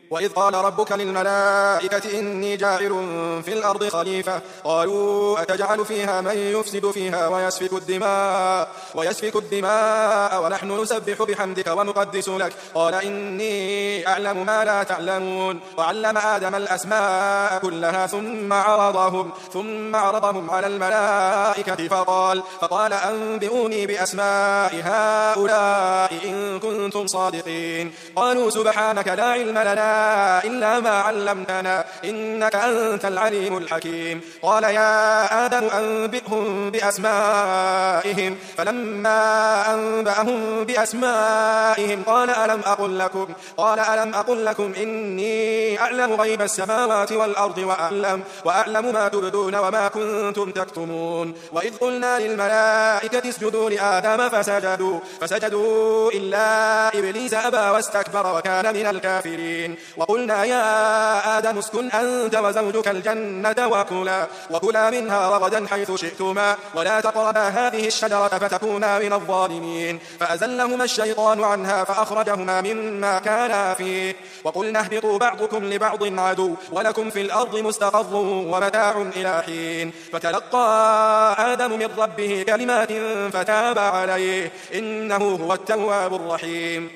وإذ قال ربك للملائكة إني جاعل في الأرض خليفة قالوا أتجعل فيها من يفسد فيها ويسفك الدماء ونحن نسبح بحمدك ونقدس لك قال إني أعلم ما لا تعلمون وعلم آدم الأسماء كلها ثم عرضهم على الملائكة فقال أنبئوني بأسماء هؤلاء إن كنتم صادقين قالوا سبحانك لا علم لنا إلا ما علمتنا إنك أنت العليم الحكيم قال يا آدم أنبئهم بأسمائهم فلما أنبأهم بأسمائهم قال ألم أقل لكم إني أعلم غيب السماوات والأرض وأعلم ما تبدون وما كنتم تكتمون وإذ قلنا للملائكة اسجدوا لآدم فسجدوا إلا إبليس أبى واستكبر وكان من الكافرين وقلنا يا آدم اسكن أنت وزوجك الجنة وكلا منها رغدا حيث شئتما ولا تقربا هذه الشجرة فتكونا من الظالمين فأزلهما الشيطان عنها فأخرجهما مما كانا فيه وقلنا اهبطوا بعضكم لبعض عدو ولكم في الأرض مستقر ومتاع إلى حين فتلقى آدم من ربه كلمات فتاب عليه إنه هو التواب الرحيم